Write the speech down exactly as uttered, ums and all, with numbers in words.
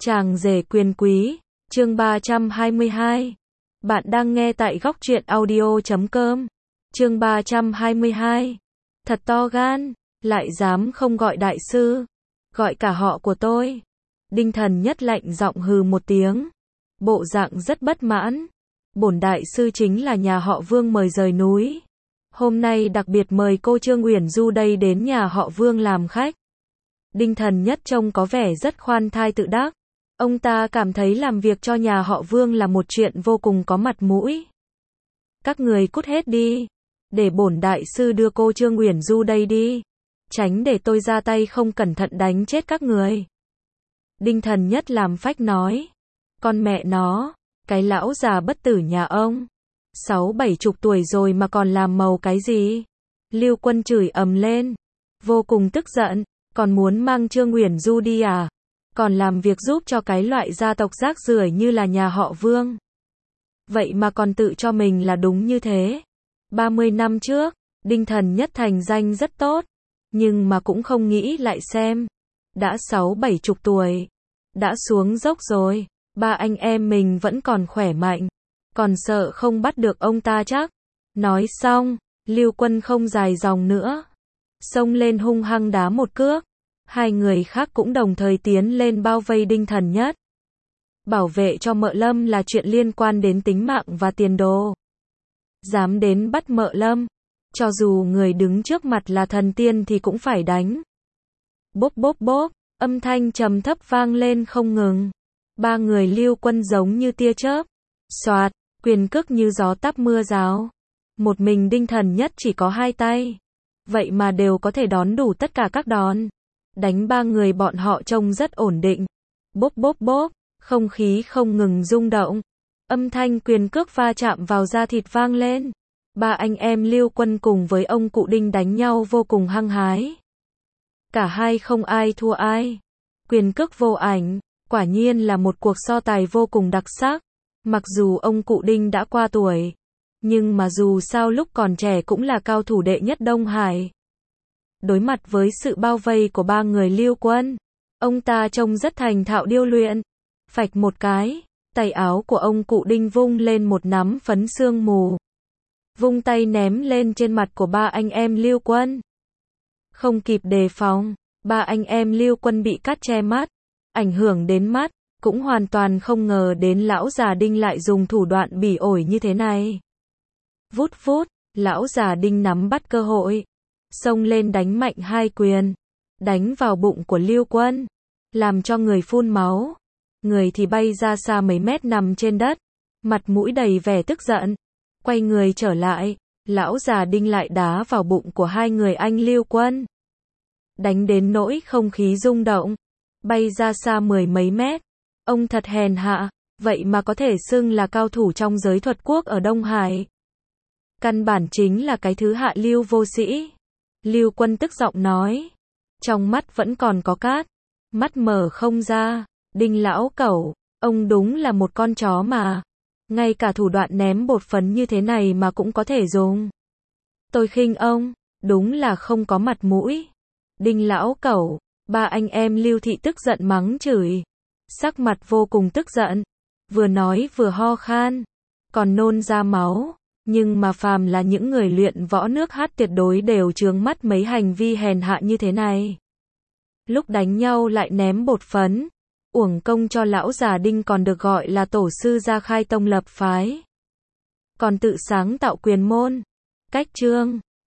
Chàng rể quyền quý, chương ba trăm hai mươi hai. Bạn đang nghe tại góc truyện audio chấm com. Chương ba trăm hai mươi hai. Thật to gan, lại dám không gọi đại sư, gọi cả họ của tôi. Đinh Thần Nhất lạnh giọng hừ một tiếng, bộ dạng rất bất mãn. Bổn đại sư chính là nhà họ Vương mời rời núi. Hôm nay đặc biệt mời cô Trương Uyển Du đây đến nhà họ Vương làm khách. Đinh Thần Nhất trông có vẻ rất khoan thai tự đắc. Ông ta cảm thấy làm việc cho nhà họ Vương là một chuyện vô cùng có mặt mũi. Các người cút hết đi, để bổn đại sư đưa cô Trương Uyển Du đây đi, tránh để tôi ra tay không cẩn thận đánh chết các người. Đinh Thần Nhất làm phách nói, con mẹ nó, cái lão già bất tử nhà ông, sáu bảy chục tuổi rồi mà còn làm màu cái gì? Lưu Quân chửi ầm lên, vô cùng tức giận, còn muốn mang Trương Uyển Du đi à? Còn làm việc giúp cho cái loại gia tộc rác rưởi như là nhà họ Vương. Vậy mà còn tự cho mình là đúng như thế. ba mươi năm trước, Đinh Thần Nhất thành danh rất tốt, nhưng mà cũng không nghĩ lại xem. Đã sáu bảy chục tuổi, đã xuống dốc rồi, ba anh em mình vẫn còn khỏe mạnh, còn sợ không bắt được ông ta chắc. Nói xong, Lưu Quân không dài dòng nữa, xông lên hung hăng đá một cước. Hai người khác cũng đồng thời tiến lên bao vây Đinh Thần Nhất. Bảo vệ cho Mợ Lâm là chuyện liên quan đến tính mạng và tiền đồ. Dám đến bắt Mợ Lâm, cho dù người đứng trước mặt là thần tiên thì cũng phải đánh. Bốp bốp bốp, âm thanh trầm thấp vang lên không ngừng. Ba người Lưu Quân giống như tia chớp, xoạt, quyền cước như gió táp mưa rào. Một mình Đinh Thần Nhất chỉ có hai tay, vậy mà đều có thể đón đủ tất cả các đòn. Đánh ba người bọn họ trông rất ổn định. Bốp bốp bốp, không khí không ngừng rung động. Âm thanh quyền cước va chạm vào da thịt vang lên. Ba anh em Lưu Quân cùng với ông cụ Đinh đánh nhau vô cùng hăng hái. Cả hai không ai thua ai. Quyền cước vô ảnh, quả nhiên là một cuộc so tài vô cùng đặc sắc. Mặc dù ông cụ Đinh đã qua tuổi, nhưng mà dù sao lúc còn trẻ cũng là cao thủ đệ nhất Đông Hải. Đối mặt với sự bao vây của ba người Lưu Quân, ông ta trông rất thành thạo điêu luyện. Phạch một cái, tay áo của ông cụ Đinh vung lên một nắm phấn sương mù. Vung tay ném lên trên mặt của ba anh em Lưu Quân. Không kịp đề phòng, ba anh em Lưu Quân bị cắt che mắt, ảnh hưởng đến mắt, cũng hoàn toàn không ngờ đến lão già Đinh lại dùng thủ đoạn bỉ ổi như thế này. Vút vút, lão già Đinh nắm bắt cơ hội, xông lên đánh mạnh hai quyền, đánh vào bụng của Lưu Quân, làm cho người phun máu, người thì bay ra xa mấy mét nằm trên đất, mặt mũi đầy vẻ tức giận. Quay người trở lại, lão già Đinh lại đá vào bụng của hai người anh Lưu Quân, đánh đến nỗi không khí rung động, bay ra xa mười mấy mét. Ông thật hèn hạ, vậy mà có thể xưng là cao thủ trong giới thuật quốc ở Đông Hải. Căn bản chính là cái thứ hạ lưu vô sĩ. Lưu Quân tức giọng nói, trong mắt vẫn còn có cát, mắt mở không ra. Đinh lão cẩu, ông đúng là một con chó mà, ngay cả thủ đoạn ném bột phấn như thế này mà cũng có thể dùng. Tôi khinh ông, đúng là không có mặt mũi. Đinh lão cẩu, ba anh em Lưu thị tức giận mắng chửi, sắc mặt vô cùng tức giận, vừa nói vừa ho khan, còn nôn ra máu. Nhưng mà phàm là những người luyện võ nước hát tuyệt đối đều trướng mắt mấy hành vi hèn hạ như thế này. Lúc đánh nhau lại ném bột phấn, uổng công cho lão già Đinh còn được gọi là tổ sư ra khai tông lập phái. Còn tự sáng tạo quyền môn, cách chương.